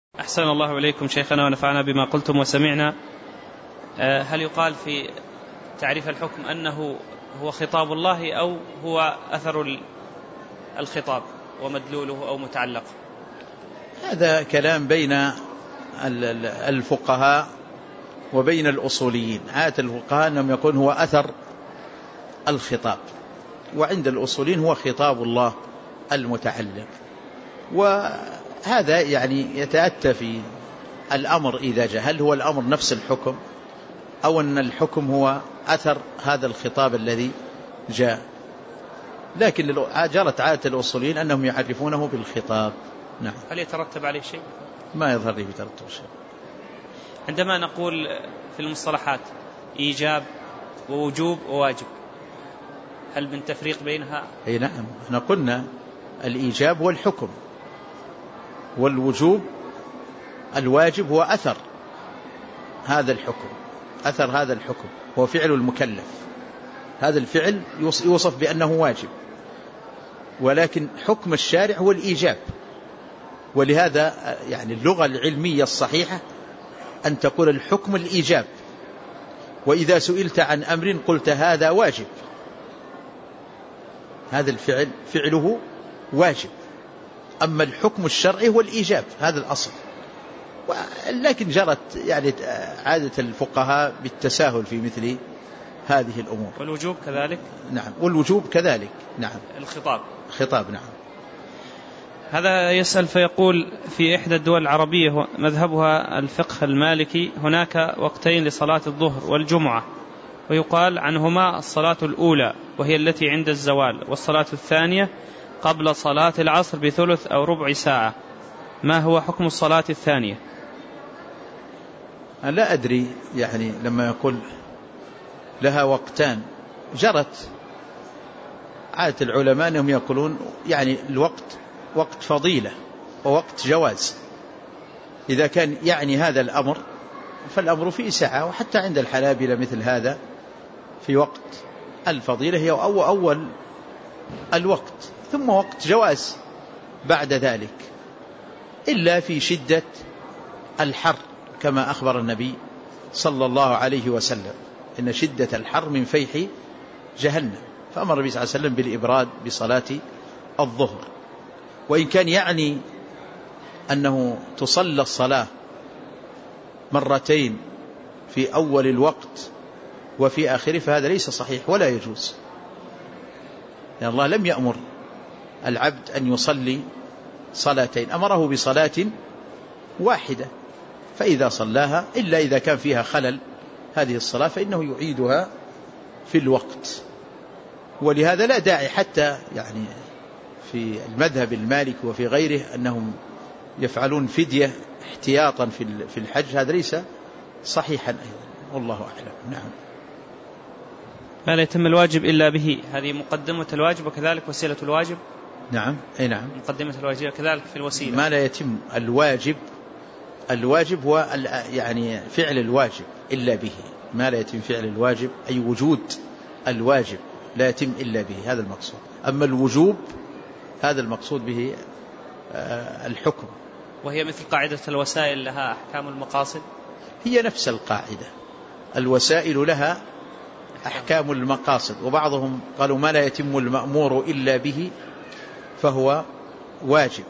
أحسن الله إليكم شيخنا ونفعنا بما قلتم وسمعنا. هل يقال في تعريف الحكم أنه هو خطاب الله أو هو أثر الخطاب ومدلوله أو متعلق؟ هذا كلام بين الفقهاء وبين الأصوليين. عادة الفقهاء أنهم يقولون هو أثر الخطاب، وعند الأصوليين هو خطاب الله المتعلق. وهذا يعني يتأتى في الأمر إذا جاء، هل هو الأمر نفس الحكم أو أن الحكم هو أثر هذا الخطاب الذي جاء. لكن جرت عادة الأصوليين أنهم يعرفونه بالخطاب. نعم. هل يترتب عليه شيء؟ ما يظهر لي يترتب شيء. عندما نقول في المصطلحات إيجاب ووجوب وواجب، هل من تفريق بينها؟ أي نعم، احنا قلنا الإيجاب هو الحكم، والوجوب الواجب هو أثر هذا الحكم. أثر هذا الحكم هو فعل المكلف، هذا الفعل يوصف بأنه واجب، ولكن حكم الشارع هو الإيجاب. ولهذا يعني اللغة العلمية الصحيحة أن تقول الحكم الإيجاب، وإذا سئلت عن أمر قلت هذا واجب، هذا الفعل فعله واجب. أما الحكم الشرعي هو الإيجاب، هذا الأصل. لكن جرت يعني عادة الفقهاء بالتساهل في مثل هذه الأمور. والوجوب كذلك؟ نعم، والوجوب كذلك. نعم، الخطاب. نعم. هذا يسأل فيقول: في إحدى الدول العربية مذهبها الفقه المالكي هناك وقتين لصلاة الظهر والجمعة، ويقال عنهما الصلاة الأولى وهي التي عند الزوال، والصلاة الثانية قبل صلاة العصر بثلث أو ربع ساعة. ما هو حكم الصلاة الثانية؟ أنا لا أدري، يعني لما يقول لها وقتان، جرت عادة العلماء أنهم يقولون يعني الوقت وقت فضيلة ووقت جواز. إذا كان يعني هذا الأمر فالأمر فيه سعة، وحتى عند الحنابلة مثل هذا في وقت الفضيلة هي أول الوقت، ثم وقت جواز بعد ذلك، إلا في شدة الحر كما أخبر النبي صلى الله عليه وسلم إن شدة الحر من فيح جهنم، فأمر النبي صلى الله عليه وسلم بالإبراد بصلاة الظهر. وإن كان يعني أنه تصلى الصلاة مرتين في أول الوقت وفي آخره فهذا ليس صحيح ولا يجوز، لأن الله لم يأمر العبد أن يصلي صلاتين، أمره بصلاة واحدة، فإذا صلاها إلا إذا كان فيها خلل هذه الصلاة فإنه يعيدها في الوقت. ولهذا لا داعي حتى يعني في المذهب المالكي وفي غيره أنهم يفعلون فدية احتياطا في الحج، هذا ليس صحيحا أيضا، والله أعلم. نعم. ما لا يتم الواجب إلا به، هذه مقدمة الواجب وكذلك وسيلة الواجب. نعم، أي نعم، مقدمة الواجب كذلك في الوسيلة. ما لا يتم الواجب هو يعني فعل الواجب إلا به، ما لا يتم فعل الواجب أي وجود الواجب لا يتم إلا به، هذا المقصود. أما الوجوب هذا المقصود به الحكم. وهي مثل قاعدة الوسائل لها أحكام المقاصد، هي نفس القاعدة، الوسائل لها أحكام المقاصد. وبعضهم قالوا ما لا يتم المأمور إلا به فهو واجب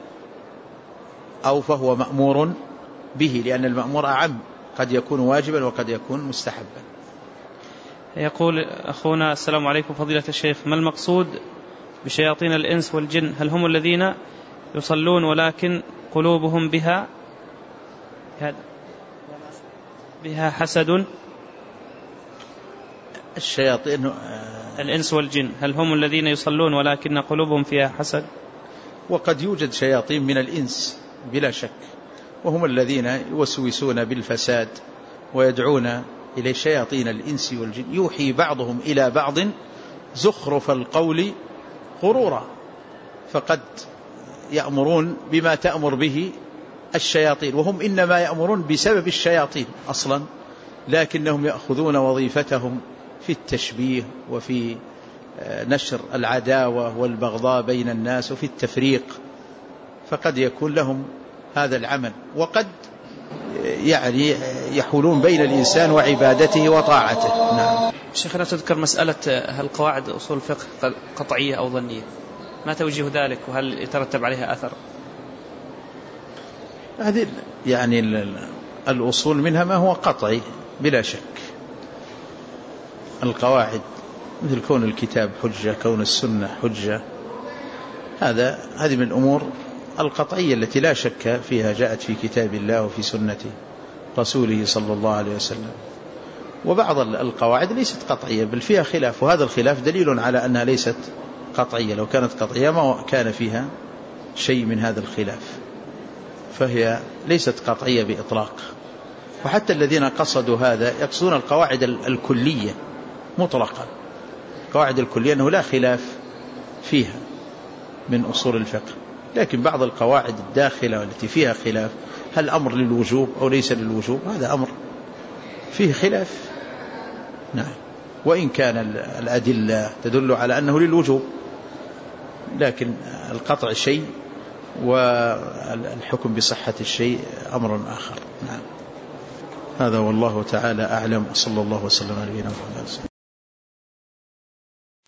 أو فهو مأمور به، لأن المأمور أعم، قد يكون واجبا وقد يكون مستحبا. يقول أخونا: السلام عليكم فضيلة الشيخ، ما المقصود بشياطين الإنس والجن؟ هل هم الذين يصلون ولكن قلوبهم بها حسد؟ الشياطين الإنس والجن هل هم الذين يصلون ولكن قلوبهم فيها حسد؟ وقد يوجد شياطين من الإنس بلا شك، وهم الذين يوسوسون بالفساد ويدعون إلى شياطين الإنس والجن يوحي بعضهم إلى بعض زخرف القول غرورا، فقد يأمرون بما تأمر به الشياطين، وهم إنما يأمرون بسبب الشياطين أصلا، لكنهم يأخذون وظيفتهم في التشبيه وفي نشر العداوة والبغضاء بين الناس وفي التفريق، فقد يكون لهم هذا العمل، وقد يعني يحولون بين الإنسان وعبادته وطاعته. نعم. شيخنا تذكر مسألة هل قواعد أصول الفقه قطعية أو ظنية، ما توجيه ذلك وهل يترتب عليها أثر؟ هذه يعني الأصول منها ما هو قطعي بلا شك. القواعد مثل كون الكتاب حجة، كون السنة حجة، هذه من الأمور القطعية التي لا شك فيها، جاءت في كتاب الله وفي سنة رسوله صلى الله عليه وسلم. وبعض القواعد ليست قطعية بل فيها خلاف، وهذا الخلاف دليل على أنها ليست قطعية. لو كانت قطعية ما كان فيها شيء من هذا الخلاف، فهي ليست قطعية بإطلاق. وحتى الذين قصدوا هذا يقصدون القواعد الكلية مطلقا، القواعد الكلية أنه لا خلاف فيها من أصول الفقه. لكن بعض القواعد الداخلة والتي فيها خلاف، هل أمر للوجوب أو ليس للوجوب، هذا أمر فيه خلاف. نعم. وإن كان الأدلة تدل على أنه للوجوب، لكن القطع شيء والحكم بصحة الشيء أمر آخر. نعم. هذا والله تعالى أعلم. صلى الله وسلم على نبينا محمد.